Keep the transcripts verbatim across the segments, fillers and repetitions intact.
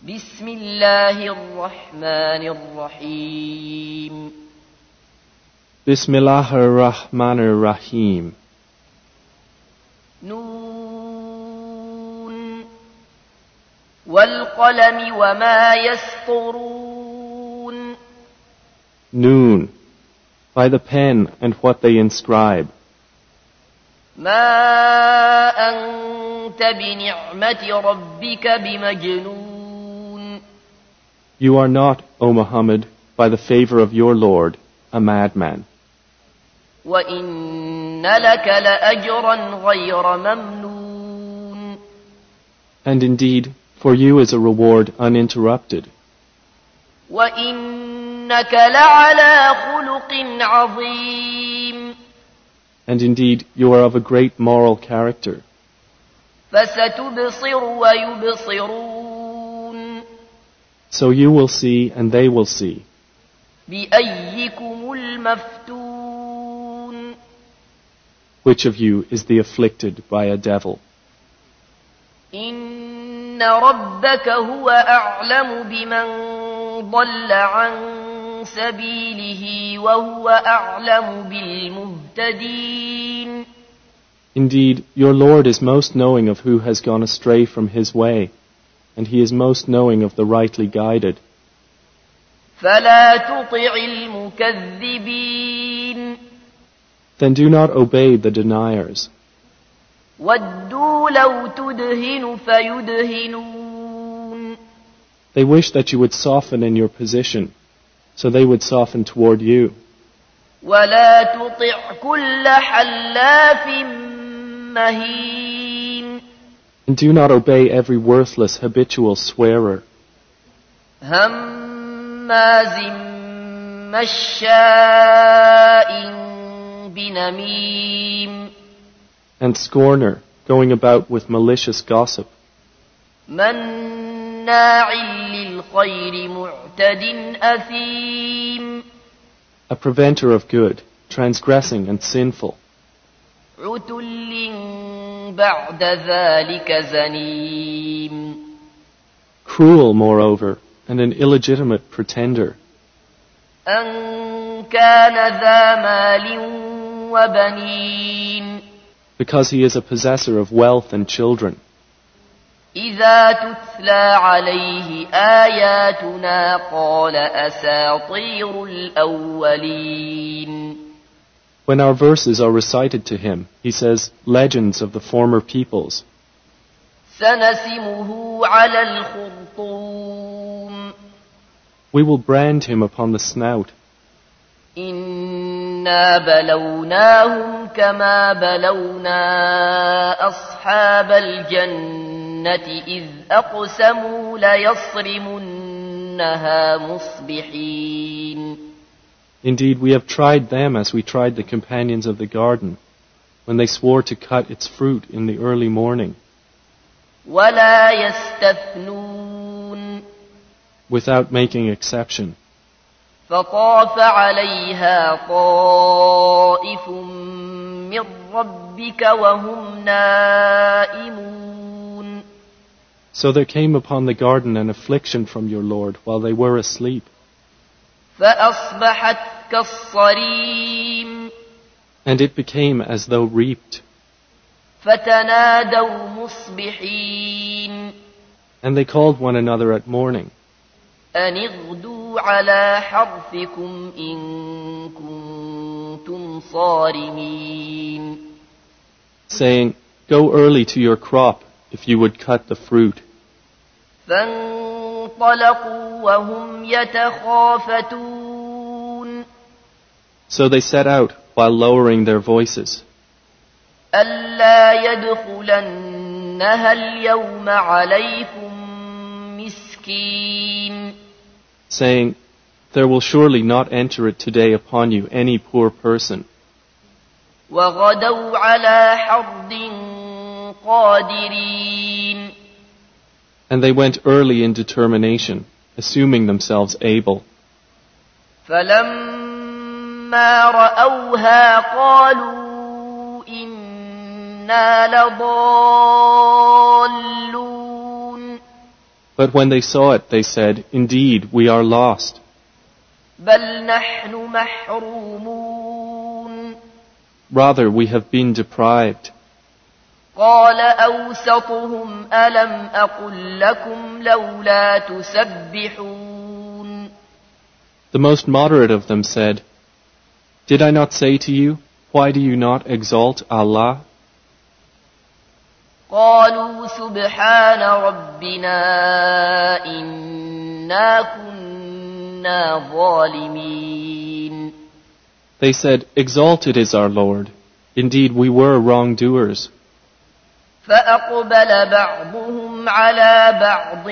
بسم الله الرحمن الرحيم بسم الله الرحمن الرحيم نون والقلم وما يسطرون Noon, by the pen and what they inscribe. ما أنت بنعمة ربك بمجنون You are not, O Muhammad, by the favor of your Lord, a madman. وإن لك لأجرا غير ممنون And indeed, for you is a reward uninterrupted. وإنك لعلى خلق عظيم And indeed, you are of a great moral character. فستبصر ويبصرون So you will see and they will see. بأيكم المفتون Which of you is the afflicted by a devil? إن ربك هو أعلم بمن ضل عن سبيله وهو أعلم بالمهتدين Indeed, your Lord is most knowing of who has gone astray from his way, and he is most knowing of the rightly guided. فلا تطع المكذبين Then do not obey the deniers. ودوا لو تدهن فيدهنون They wish that you would soften in your position, so they would soften toward you. ولا تطع كل حلاف مهين And do not obey every worthless habitual swearer, هماز مشاء بنميم and scorner, going about with malicious gossip, مناع للخير معتد أثيم a preventer of good, transgressing and sinful, عتل بعد ذلك زنيم cruel moreover, and an illegitimate pretender, أن كان ذا مال وبنين because he is a possessor of wealth and children. إذا تتلى عليه آياتنا قال أساطير الأولين When our verses are recited to him, he says, legends of the former peoples. سنسمه على الخرطوم We will brand him upon the snout. إنا بلوناهم كما بلونا أصحاب الجنة إذ أقسموا ليصرمنها مصبحين Indeed, we have tried them as we tried the companions of the garden, when they swore to cut its fruit in the early morning, ولا يستثنون without making exception. فطاف عليها طائف من ربك وهم نائمون So there came upon the garden an affliction from your Lord while they were asleep. فأصبحت كالصريم And it became as though reaped. فتنادوا مصبحين And they called one another at morning, أن اغدوا على حرثكم إن كنتم صارمين saying, Go early to your crop if you would cut the fruit. فانطلقوا وهم يتخافتون So they set out while lowering their voices, ألا يدخلنها اليوم عليكم مسكين saying, There will surely not enter it today upon you any poor person. وغدوا على حرد قادرين And they went early in determination, assuming themselves able. فلما رأوها قالوا إنا لضالون But when they saw it, they said, "Indeed, we are lost. بل نحن محرومون Rather, we have been deprived." قال أوسطهم ألم أقل لكم لولا تسبحون The most moderate of them said, "Did I not say to you, why do you not exalt Allah?" قالوا سبحان ربنا إنا كنا ظالمين They said, "Exalted is our Lord. Indeed, we were wrongdoers." فأقبل بعضهم على بعض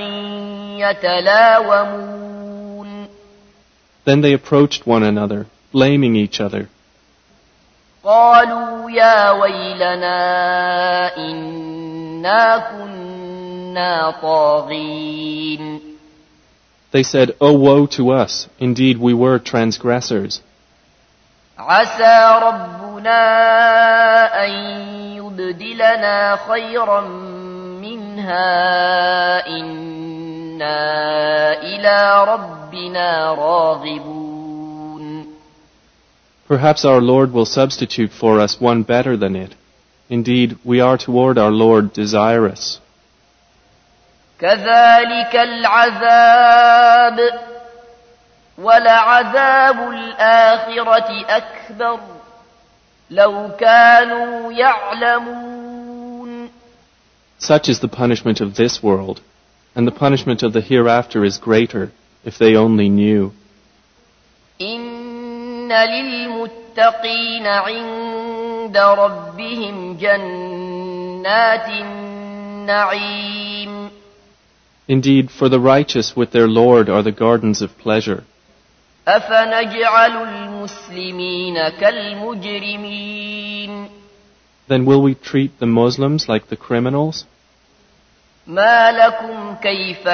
يتلاومون Then they approached one another, blaming each other. قالوا يا ويلنا إنا كنا طاغين They said, "Oh, woe to us. Indeed, we were transgressors. عسى ربنا أن يبدلنا خيرا منها إنا إلى ربنا راغبون Perhaps our Lord will substitute for us one better than it. Indeed, we are toward our Lord desirous." كذلك العذاب ولعذاب الآخرة أكبر لو كانوا يعلمون Such is the punishment of this world, and the punishment of the hereafter is greater, if they only knew. إن للمتقين عند ربهم جنات النعيم Indeed, for the righteous with their Lord are the gardens of pleasure. أفنجعل المسلمين كالمجرمين Then will we treat the Muslims like the criminals? ما لكم كيف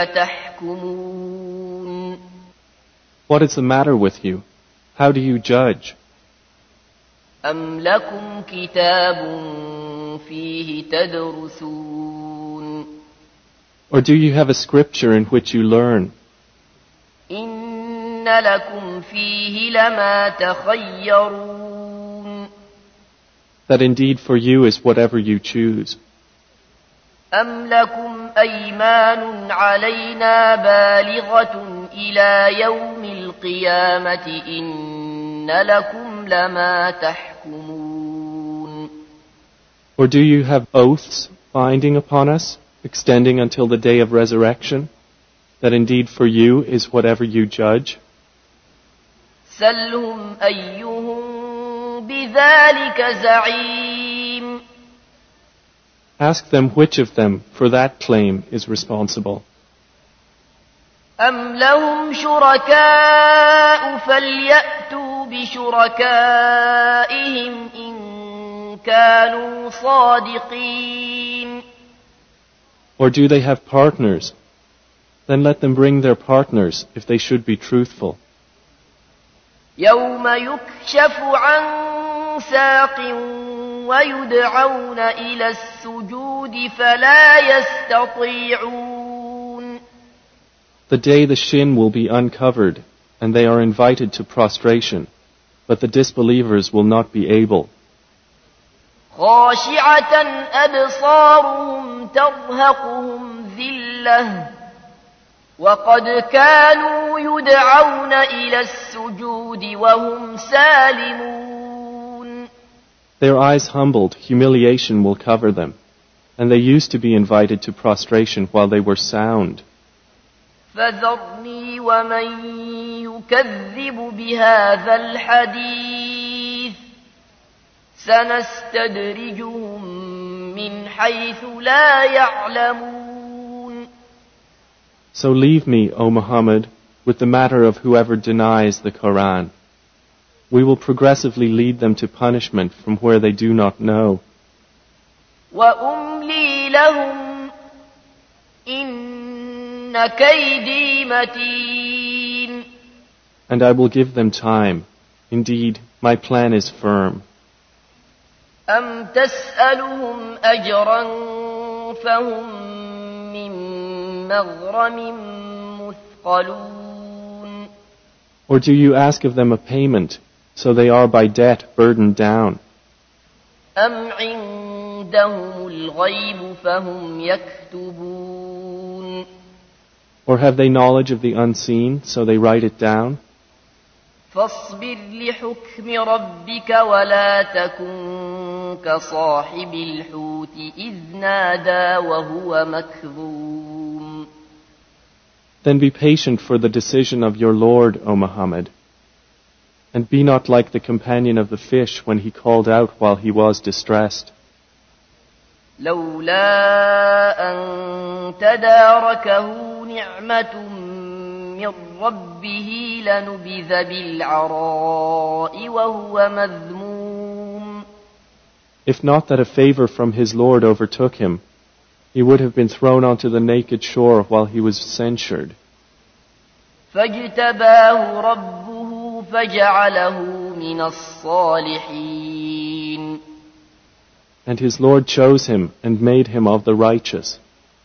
تحكمون What is the matter with you? How do you judge? أم لكم كتاب فيه تدرسون Or do you have a scripture in which you learn? إن لكم فيه لما تخيرون That indeed for you is whatever you choose. أم لكم أيمان علينا بالغة إلى يوم القيامة إن لكم لما تحكمون Or do you have oaths binding upon us, extending until the day of resurrection, that indeed for you is whatever you judge? سلهم أيهم بذلك زعيم Ask them which of them for that claim is responsible. أم لهم شركاء فليأتوا بشركائهم إن كانوا صادقين Or do they have partners? Then let them bring their partners if they should be truthful. يوم يكشف عن ساق ويدعون إلى السجود فلا يستطيعون The day the shin will be uncovered, and they are invited to prostration, but the disbelievers will not be able. خاشعة أبصارهم ترهقهم ذلة وقد كانوا يدعون إلى السجود وهم سالمون Their eyes humbled, humiliation will cover them, and they used to be invited to prostration while they were sound. فذرني ومن يكذب بهذا الحديث سنستدرجهم من حيث لا يعلمون So leave me, O Muhammad, with the matter of whoever denies the Quran. We will progressively lead them to punishment from where they do not know. وأملي لهم إن كيدي متين And I will give them time. Indeed, my plan is firm. أم تسألهم أجرا فهم من مغرم مثقلون. Or do you ask of them a payment, so they are by debt burdened down? أم عندهم الغيب فهم يكتبون. Or have they knowledge of the unseen, so they write it down? فاصبر لحكم ربك ولا تكن كصاحب الحوت إذ نادى وهو مكظوم. Then be patient for the decision of your Lord, O Muhammad, and be not like the companion of the fish when he called out while he was distressed. لولا أن تداركه نعمة من ربه لنبذ بالعراء وهو مذموم. If not that a favor from his Lord overtook him, he would have been thrown onto the naked shore while he was censured. فاجتباه ربه فجعله من الصالحين. And his Lord chose him and made him of the righteous.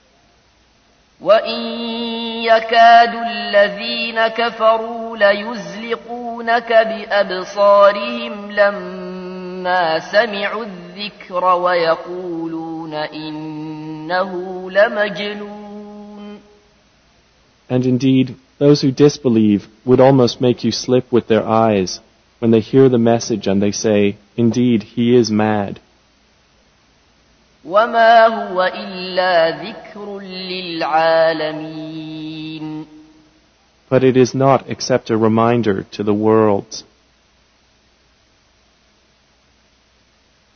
وَإِن يَكَادُ الَّذِينَ كَفَرُوا لَيُزْلِقُونَكَ بِأَبْصَارِهِمْ لَمَّا سَمِعُوا الذِّكْرَ وَيَقُولُونَ إِنَّهُ لَمَجْنُونٌ. And indeed, those who disbelieve would almost make you slip with their eyes when they hear the message and they say, "Indeed, he is mad." وَمَا هُوَ إِلَّا ذِكْرٌ لِلْعَالَمِينَ. But it is not except a reminder to the worlds.